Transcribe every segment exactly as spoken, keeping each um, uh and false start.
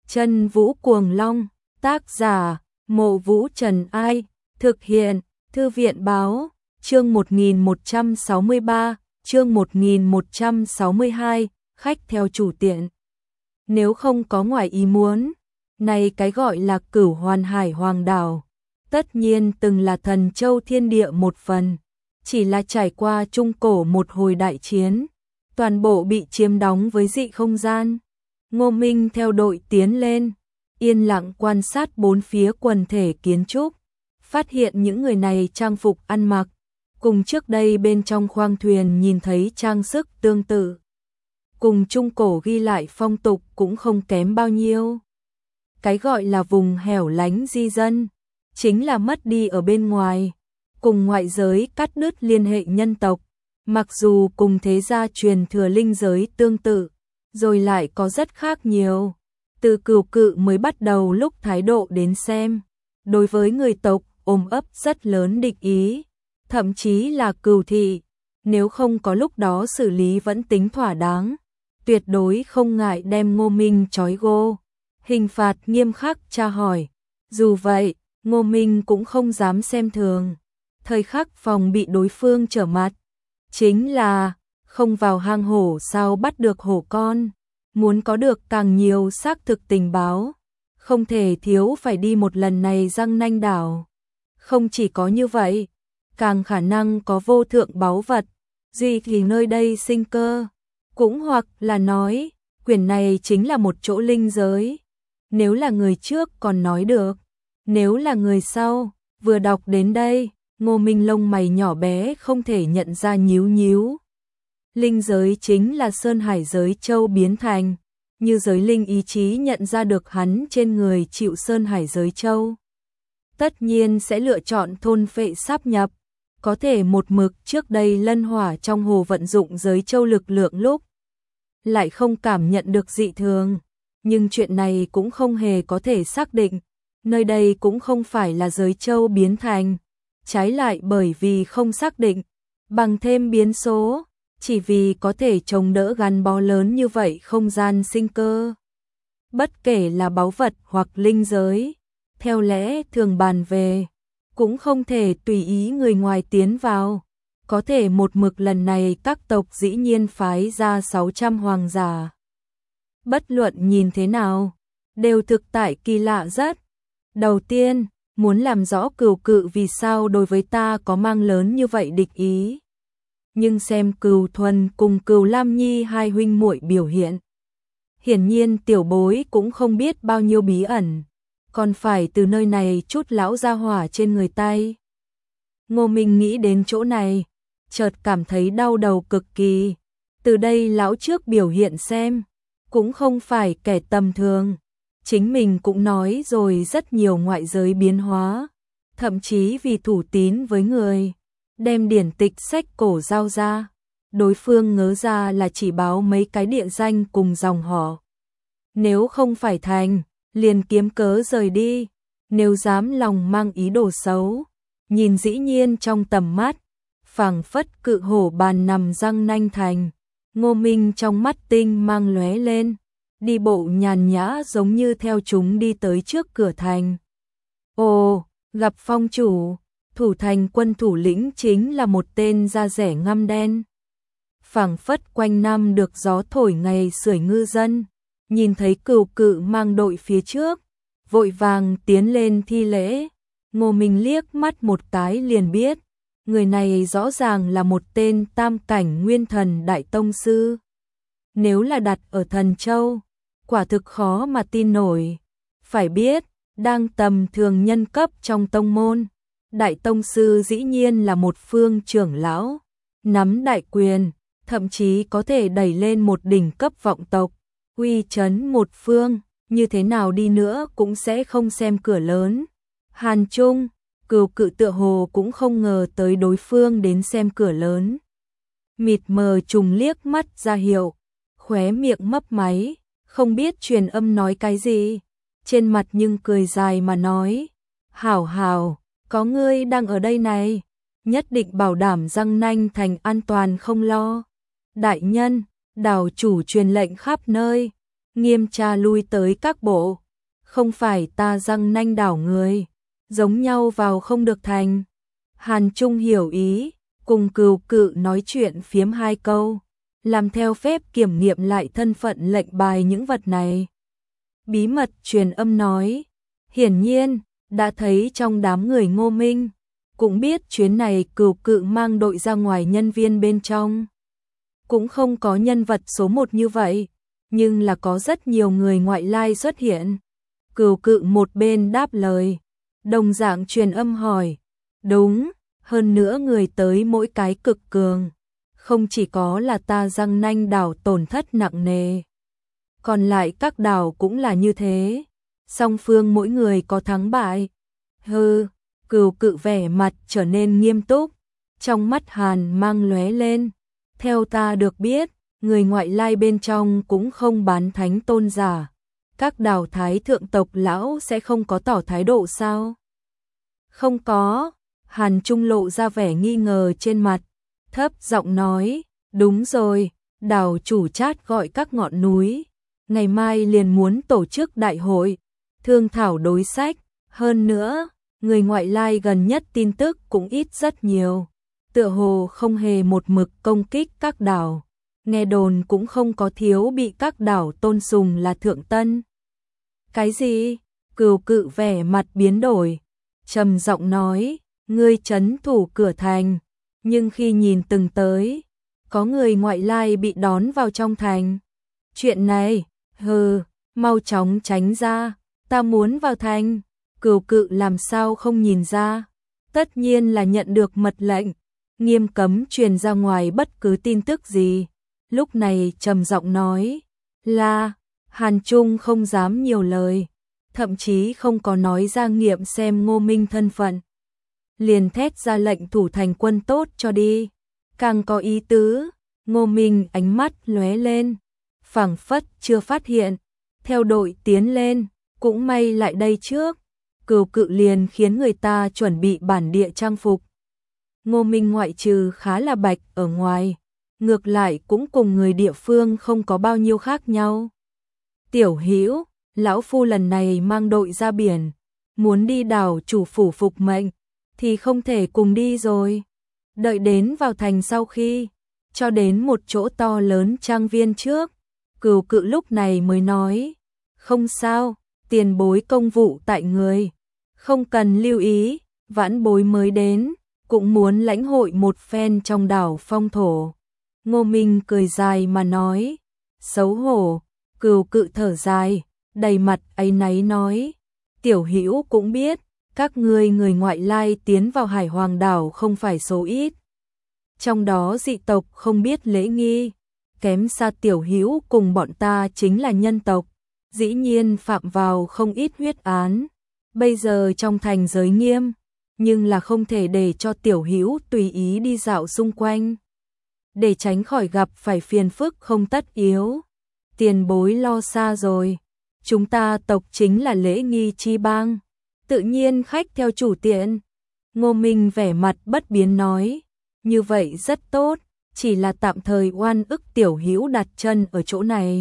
Chân Vũ Cuồng Long, tác giả, Mộ Vũ Trần Ai, thực hiện, Thư viện Báo, chương một nghìn một trăm sáu mươi ba, chương một nghìn một trăm sáu mươi hai, khách theo chủ tiện. Nếu không có ngoài ý muốn, này cái gọi là Cửu Hoàn Hải Hoàng Đảo, tất nhiên từng là Thần Châu thiên địa một phần, chỉ là trải qua trung cổ một hồi đại chiến, toàn bộ bị chiếm đóng với dị không gian. Ngô Minh theo đội tiến lên, yên lặng quan sát bốn phía quần thể kiến trúc, phát hiện những người này trang phục ăn mặc, cùng trước đây bên trong khoang thuyền nhìn thấy trang sức tương tự. Cùng trung cổ ghi lại phong tục cũng không kém bao nhiêu. Cái gọi là vùng hẻo lánh di dân, chính là mất đi ở bên ngoài, cùng ngoại giới cắt đứt liên hệ nhân tộc, mặc dù cùng thế gia truyền thừa linh giới tương tự, rồi lại có rất khác nhiều. Từ Cửu Cự mới bắt đầu lúc thái độ đến xem, đối với người tộc ôm ấp rất lớn địch ý, thậm chí là cừu thị, nếu không có lúc đó xử lý vẫn tính thỏa đáng, tuyệt đối không ngại đem Ngô Minh trói gô, hình phạt nghiêm khắc tra hỏi. Dù vậy, Ngô Minh cũng không dám xem thường, thời khắc phòng bị đối phương trở mặt, chính là không vào hang hổ sao bắt được hổ con, muốn có được càng nhiều xác thực tình báo, không thể thiếu phải đi một lần này Giang Nanh đảo. Không chỉ có như vậy, càng khả năng có vô thượng báu vật, gì thì nơi đây sinh cơ, cũng hoặc là nói, quyển này chính là một chỗ linh giới. Nếu là người trước còn nói được, nếu là người sau, vừa đọc đến đây, Ngô Minh lông mày nhỏ bé không thể nhận ra nhíu nhíu. Linh giới chính là Sơn Hải giới châu biến thành, như giới linh ý chí nhận ra được hắn trên người chịu Sơn Hải giới châu. Tất nhiên sẽ lựa chọn thôn phệ sáp nhập, có thể một mực trước đây lân hỏa trong hồ vận dụng giới châu lực lượng lúc, lại không cảm nhận được dị thường, nhưng chuyện này cũng không hề có thể xác định, nơi đây cũng không phải là giới châu biến thành, trái lại bởi vì không xác định, bằng thêm biến số, chỉ vì có thể chống đỡ gắn bó lớn như vậy không gian sinh cơ. Bất kể là báu vật hoặc linh giới, theo lẽ thường bàn về, cũng không thể tùy ý người ngoài tiến vào, có thể một mực lần này các tộc dĩ nhiên phái ra sáu trăm hoàng giả. Bất luận nhìn thế nào, đều thực tại kỳ lạ rất. Đầu tiên, muốn làm rõ Cửu Cự vì sao đối với ta có mang lớn như vậy địch ý. Nhưng xem Cửu Thuần cùng Cửu Lam Nhi hai huynh muội biểu hiện, hiển nhiên tiểu bối cũng không biết bao nhiêu bí ẩn, còn phải từ nơi này chút lão gia hỏa trên người tay. Ngô Minh nghĩ đến chỗ này, chợt cảm thấy đau đầu cực kỳ. Từ đây lão trước biểu hiện xem, cũng không phải kẻ tầm thường. Chính mình cũng nói rồi rất nhiều ngoại giới biến hóa, thậm chí vì thủ tín với người, đem điển tịch sách cổ giao ra, đối phương ngớ ra là chỉ báo mấy cái địa danh cùng dòng họ. Nếu không phải thành, liền kiếm cớ rời đi, nếu dám lòng mang ý đồ xấu, nhìn dĩ nhiên trong tầm mắt, phảng phất cự hổ bàn nằm răng nanh thành. Ngô Minh trong mắt tinh mang lóe lên, đi bộ nhàn nhã giống như theo chúng đi tới trước cửa thành. Ồ, gặp phong chủ, thủ thành quân thủ lĩnh chính là một tên da rẻ ngăm đen. Phảng phất quanh năm được gió thổi ngày sưởi ngư dân, nhìn thấy Cửu Cự mang đội phía trước, vội vàng tiến lên thi lễ. Ngô Minh liếc mắt một cái liền biết, người này rõ ràng là một tên tam cảnh nguyên thần đại tông sư. Nếu là đặt ở Thần Châu, quả thực khó mà tin nổi. Phải biết, đang tầm thường nhân cấp trong tông môn, đại tông sư dĩ nhiên là một phương trưởng lão, nắm đại quyền, thậm chí có thể đẩy lên một đỉnh cấp vọng tộc, uy chấn một phương, như thế nào đi nữa cũng sẽ không xem cửa lớn. Hàn Trung, Cửu Cự tựa hồ cũng không ngờ tới đối phương đến xem cửa lớn. Mịt mờ trùng liếc mắt ra hiệu, khóe miệng mấp máy, không biết truyền âm nói cái gì, trên mặt nhưng cười dài mà nói, hảo hảo, có ngươi đang ở đây này, nhất định bảo đảm Giang Nanh thành an toàn không lo. Đại nhân, đảo chủ truyền lệnh khắp nơi, Nghiêm tra lui tới các bộ. Không phải ta răng nanh đảo người. Giống nhau vào không được thành. Hàn Trung hiểu ý, cùng Cừu Cự nói chuyện phiếm hai câu. Làm theo phép kiểm nghiệm lại thân phận lệnh bài những vật này. Bí mật truyền âm nói. Hiển nhiên, đã thấy trong đám người Ngô Minh. Cũng biết chuyến này Cừu Cự mang đội ra ngoài nhân viên bên trong. Cũng không có nhân vật số một như vậy, nhưng là có rất nhiều người ngoại lai xuất hiện. Cừu Cự một bên đáp lời, đồng dạng truyền âm hỏi. Đúng, hơn nữa người tới mỗi cái cực cường. Không chỉ có là ta răng nanh đảo tổn thất nặng nề. Còn lại các đảo cũng là như thế. Song phương mỗi người có thắng bại. Hừ, Cừu Cự vẻ mặt trở nên nghiêm túc. Trong mắt hàn mang lóe lên. Theo ta được biết, người ngoại lai bên trong cũng không bán thánh tôn giả. Các đảo thái thượng tộc lão sẽ không có tỏ thái độ sao? Không có. Hàn Trung lộ ra vẻ nghi ngờ trên mặt. Thấp giọng nói, đúng rồi, đảo chủ Trát gọi các ngọn núi. Ngày mai liền muốn tổ chức đại hội, thương thảo đối sách. Hơn nữa, người ngoại lai gần nhất tin tức cũng ít rất nhiều. Tựa hồ không hề một mực công kích các đảo. Nghe đồn cũng không có thiếu bị các đảo tôn sùng là thượng tân. Cái gì? Cừu Cự vẻ mặt biến đổi. Trầm giọng nói, ngươi trấn thủ cửa thành. Nhưng khi nhìn từng tới, có người ngoại lai bị đón vào trong thành. Chuyện này, hừ, mau chóng tránh ra, ta muốn vào thành. Cừu Cự làm sao không nhìn ra? Tất nhiên là nhận được mật lệnh, nghiêm cấm truyền ra ngoài bất cứ tin tức gì. Lúc này trầm giọng nói, là, Hàn Trung không dám nhiều lời, thậm chí không có nói ra nghiệm xem Ngô Minh thân phận. Liền thét ra lệnh thủ thành quân tốt cho đi. Càng có ý tứ, Ngô Minh ánh mắt lóe lên, phảng phất chưa phát hiện, theo đội tiến lên, cũng may lại đây trước. Cừu Cự liền khiến người ta chuẩn bị bản địa trang phục. Ngô Minh ngoại trừ khá là bạch ở ngoài, ngược lại cũng cùng người địa phương không có bao nhiêu khác nhau. Tiểu Hữu, lão phu lần này mang đội ra biển, muốn đi đảo chủ phủ phục mệnh, thì không thể cùng đi rồi. Đợi đến vào thành sau khi, cho đến một chỗ to lớn trang viên trước, Cừu Cự lúc này mới nói, không sao, tiền bối công vụ tại người, không cần lưu ý, vãn bối mới đến, cũng muốn lãnh hội một phen trong đảo phong thổ. Ngô Minh cười dài mà nói, xấu hổ. Cừu Cự thở dài, đầy mặt áy náy nói, Tiểu Hữu cũng biết, các ngươi người ngoại lai tiến vào Hải Hoàng đảo không phải số ít. Trong đó dị tộc không biết lễ nghi, kém xa Tiểu Hữu cùng bọn ta chính là nhân tộc, dĩ nhiên phạm vào không ít huyết án. Bây giờ trong thành giới nghiêm, nhưng là không thể để cho Tiểu Hữu tùy ý đi dạo xung quanh, để tránh khỏi gặp phải phiền phức không tất yếu. Tiền bối lo xa rồi, chúng ta tộc chính là lễ nghi chi bang, tự nhiên khách theo chủ tiện. Ngô Minh vẻ mặt bất biến nói, như vậy rất tốt, chỉ là tạm thời oan ức Tiểu Hữu đặt chân ở chỗ này.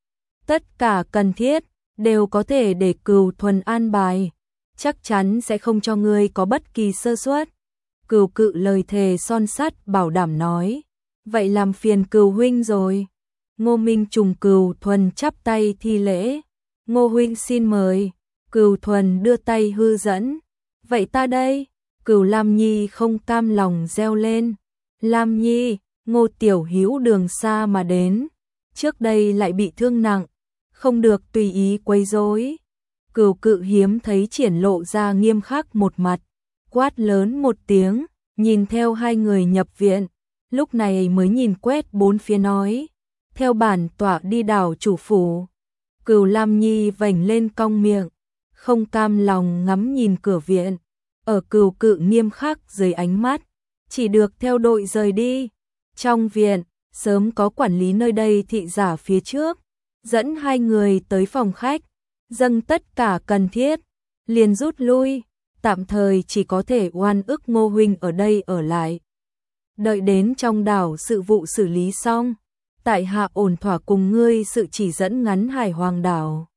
Tất cả cần thiết, đều có thể để Cừu Thuần an bài, chắc chắn sẽ không cho ngươi có bất kỳ sơ suất. Cừu Cự lời thề son sắt bảo đảm nói, vậy làm phiền Cừu huynh rồi. Ngô Minh trùng Cừu Thuần chắp tay thi lễ, Ngô huynh xin mời. Cừu Thuần đưa tay hư dẫn, vậy ta đây. Cừu Lam Nhi không cam lòng reo lên, Lam Nhi, Ngô Tiểu Hữu đường xa mà đến, trước đây lại bị thương nặng, không được tùy ý quấy rối. Cừu Cự hiếm thấy triển lộ ra nghiêm khắc một mặt, quát lớn một tiếng, nhìn theo hai người nhập viện, lúc này mới nhìn quét bốn phía nói, theo bản tọa đi đảo chủ phủ. Cừu Lam Nhi vểnh lên cong miệng, không cam lòng ngắm nhìn cửa viện, ở Cừu Cự nghiêm khắc dưới ánh mắt, chỉ được theo đội rời đi. Trong viện, sớm có quản lý nơi đây thị giả phía trước, dẫn hai người tới phòng khách, dâng tất cả cần thiết, liền rút lui, tạm thời chỉ có thể oan ức Ngô huynh ở đây ở lại. Đợi đến trong đảo sự vụ xử lý xong, tại hạ ổn thỏa cùng ngươi sự chỉ dẫn ngắn Hải Hoàng đảo.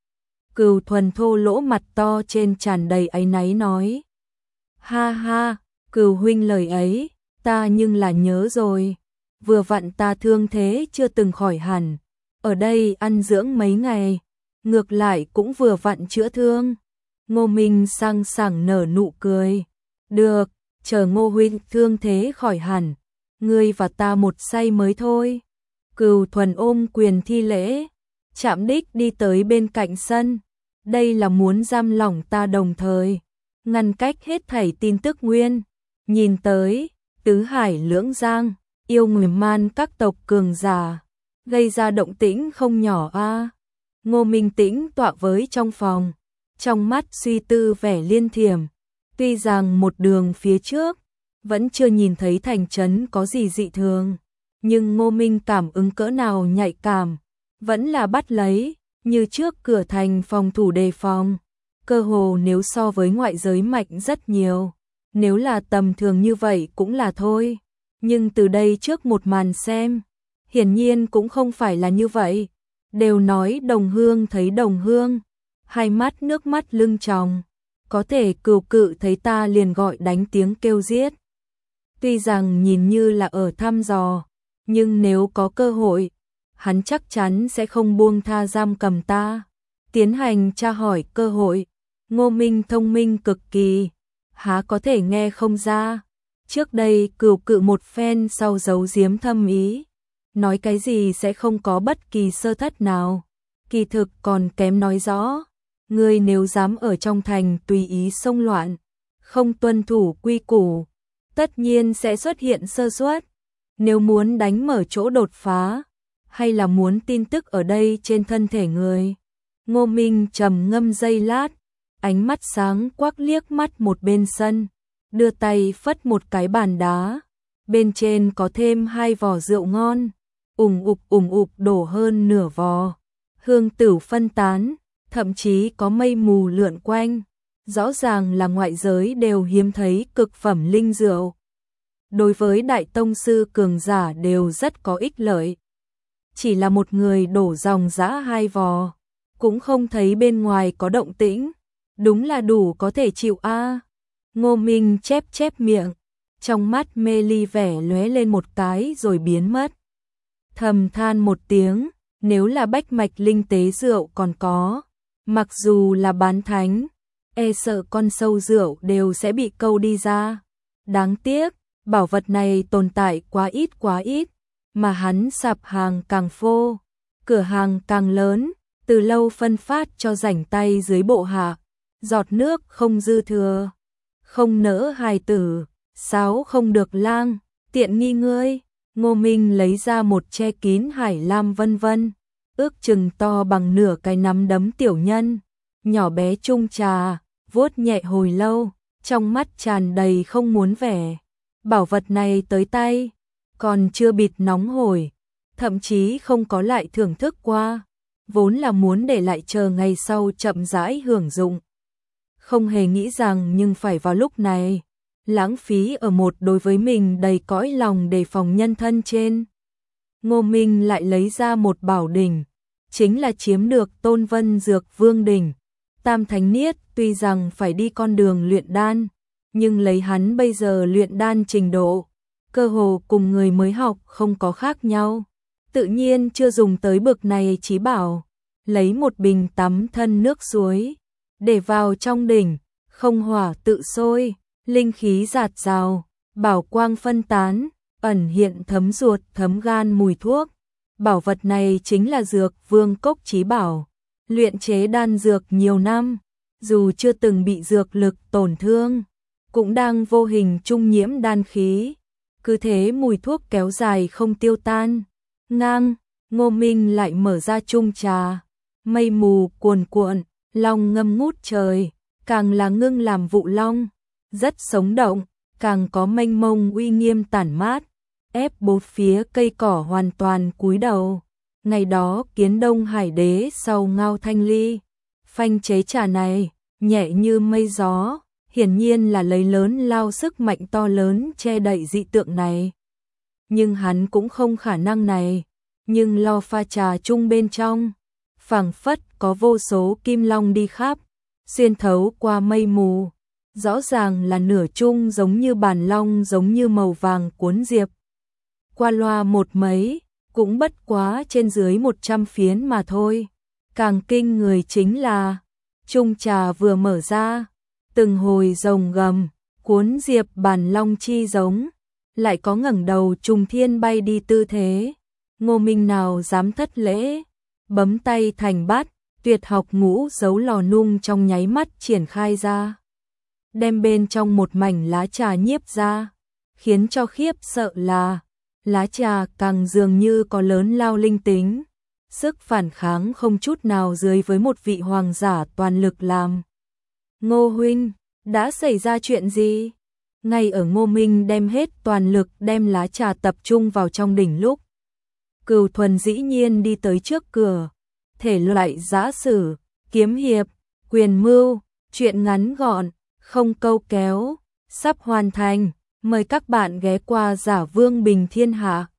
Cừu Thuần thô lỗ mặt to trên tràn đầy áy náy nói. Ha ha, Cừu huynh lời ấy, ta nhưng là nhớ rồi. Vừa vặn ta thương thế chưa từng khỏi hẳn, ở đây ăn dưỡng mấy ngày, ngược lại cũng vừa vặn chữa thương. Ngô Minh sang sảng nở nụ cười. Được, chờ Ngô huynh thương thế khỏi hẳn, ngươi và ta một say mới thôi. Cừu Thuần ôm quyền thi lễ, chạm đích đi tới bên cạnh sân. Đây là muốn giam lỏng ta đồng thời ngăn cách hết thảy tin tức nguyên. Nhìn tới, tứ hải lưỡng giang, yêu người man các tộc cường giả, gây ra động tĩnh không nhỏ a. À. Ngô Minh tĩnh tọa với trong phòng, trong mắt suy tư vẻ liên thiểm. Tuy rằng một đường phía trước, vẫn chưa nhìn thấy thành trấn có gì dị thường, nhưng Ngô Minh cảm ứng cỡ nào nhạy cảm, vẫn là bắt lấy, như trước cửa thành phòng thủ đề phòng. Cơ hồ nếu so với ngoại giới mạnh rất nhiều, nếu là tầm thường như vậy cũng là thôi. Nhưng từ đây trước một màn xem, hiển nhiên cũng không phải là như vậy. Đều nói đồng hương thấy đồng hương, hai mắt nước mắt lưng tròng, có thể Cừu Cự thấy ta liền gọi đánh tiếng kêu giết. Tuy rằng nhìn như là ở thăm dò, nhưng nếu có cơ hội, hắn chắc chắn sẽ không buông tha giam cầm ta. Tiến hành tra hỏi cơ hội, Ngô Minh thông minh cực kỳ, há có thể nghe không ra. Trước đây Cừu Cự một phen sau giấu giếm thâm ý, nói cái gì sẽ không có bất kỳ sơ thất nào. Kỳ thực còn kém nói rõ, ngươi nếu dám ở trong thành tùy ý xông loạn, không tuân thủ quy củ, tất nhiên sẽ xuất hiện sơ suất. Nếu muốn đánh mở chỗ đột phá, hay là muốn tin tức ở đây trên thân thể người. Ngô Minh trầm ngâm giây lát, ánh mắt sáng quắc liếc mắt một bên sân, đưa tay phất một cái bàn đá, bên trên có thêm hai vò rượu ngon, ủng ục ủng ục đổ hơn nửa vò, hương tửu phân tán, thậm chí có mây mù lượn quanh, rõ ràng là ngoại giới đều hiếm thấy cực phẩm linh rượu. Đối với đại tông sư cường giả đều rất có ích lợi. Chỉ là một người đổ dòng dã hai vò, cũng không thấy bên ngoài có động tĩnh, đúng là đủ có thể chịu a. À. Ngô Minh chép chép miệng, trong mắt mê ly vẻ lóe lên một cái rồi biến mất. Thầm than một tiếng, nếu là bách mạch linh tế rượu còn có, mặc dù là bán thánh, e sợ con sâu rượu đều sẽ bị câu đi ra. Đáng tiếc, bảo vật này tồn tại quá ít quá ít, mà hắn sạp hàng càng phô, cửa hàng càng lớn, từ lâu phân phát cho rảnh tay dưới bộ hạ, giọt nước không dư thừa, không nỡ hài tử, sáo không được lang, tiện nghi ngươi. Ngô Minh lấy ra một che kín hải lam vân vân, ước chừng to bằng nửa cái nắm đấm tiểu nhân, nhỏ bé chung trà, vuốt nhẹ hồi lâu, trong mắt tràn đầy không muốn vẻ. Bảo vật này tới tay, còn chưa bịt nóng hổi, thậm chí không có lại thưởng thức qua, vốn là muốn để lại chờ ngày sau chậm rãi hưởng dụng. Không hề nghĩ rằng nhưng phải vào lúc này, lãng phí ở một đối với mình đầy cõi lòng đề phòng nhân thân trên. Ngô Minh lại lấy ra một bảo đỉnh, chính là chiếm được Tôn Vân Dược Vương đỉnh. Tam Thánh Niết tuy rằng phải đi con đường luyện đan, nhưng lấy hắn bây giờ luyện đan trình độ, cơ hồ cùng người mới học không có khác nhau. Tự nhiên chưa dùng tới bực này chí bảo, lấy một bình tắm thân nước suối, để vào trong đỉnh, không hỏa tự sôi, linh khí giạt rào, bảo quang phân tán, ẩn hiện thấm ruột thấm gan mùi thuốc. Bảo vật này chính là Dược Vương Cốc chí bảo, luyện chế đan dược nhiều năm, dù chưa từng bị dược lực tổn thương, cũng đang vô hình trung nhiễm đan khí, cứ thế mùi thuốc kéo dài không tiêu tan. Ngang, Ngô Minh lại mở ra chung trà, mây mù cuồn cuộn, long ngâm ngút trời, càng là ngưng làm vụ long, rất sống động, càng có mênh mông uy nghiêm tản mát, ép bốn phía cây cỏ hoàn toàn cúi đầu. Ngày đó Kiến Đông Hải Đế sau ngao thanh ly, phanh chế trà này, nhẹ như mây gió, hiển nhiên là lấy lớn lao sức mạnh to lớn che đậy dị tượng này. Nhưng hắn cũng không khả năng này, nhưng lo pha trà chung bên trong, phảng phất có vô số kim long đi khắp, xuyên thấu qua mây mù, rõ ràng là nửa chung giống như bản long giống như màu vàng cuốn diệp. Qua loa một mấy, cũng bất quá trên dưới một trăm phiến mà thôi. Càng kinh người chính là, chung trà vừa mở ra, từng hồi rồng gầm, cuốn diệp bản long chi giống, lại có ngẩng đầu trùng thiên bay đi tư thế. Ngô Minh nào dám thất lễ, bấm tay thành bát, tuyệt học ngũ dấu lò nung trong nháy mắt triển khai ra. Đem bên trong một mảnh lá trà nhiếp ra, khiến cho khiếp sợ là, lá trà càng dường như có lớn lao linh tính, sức phản kháng không chút nào dưới với một vị hoàng giả toàn lực làm. Ngô huynh, đã xảy ra chuyện gì? Ngay ở Ngô Minh đem hết toàn lực đem lá trà tập trung vào trong đỉnh lúc, Cửu Thuần dĩ nhiên đi tới trước cửa, thể loại giã sử, kiếm hiệp, quyền mưu, chuyện ngắn gọn, không câu kéo, sắp hoàn thành, mời các bạn ghé qua Giả Vương Bình Thiên Hạ.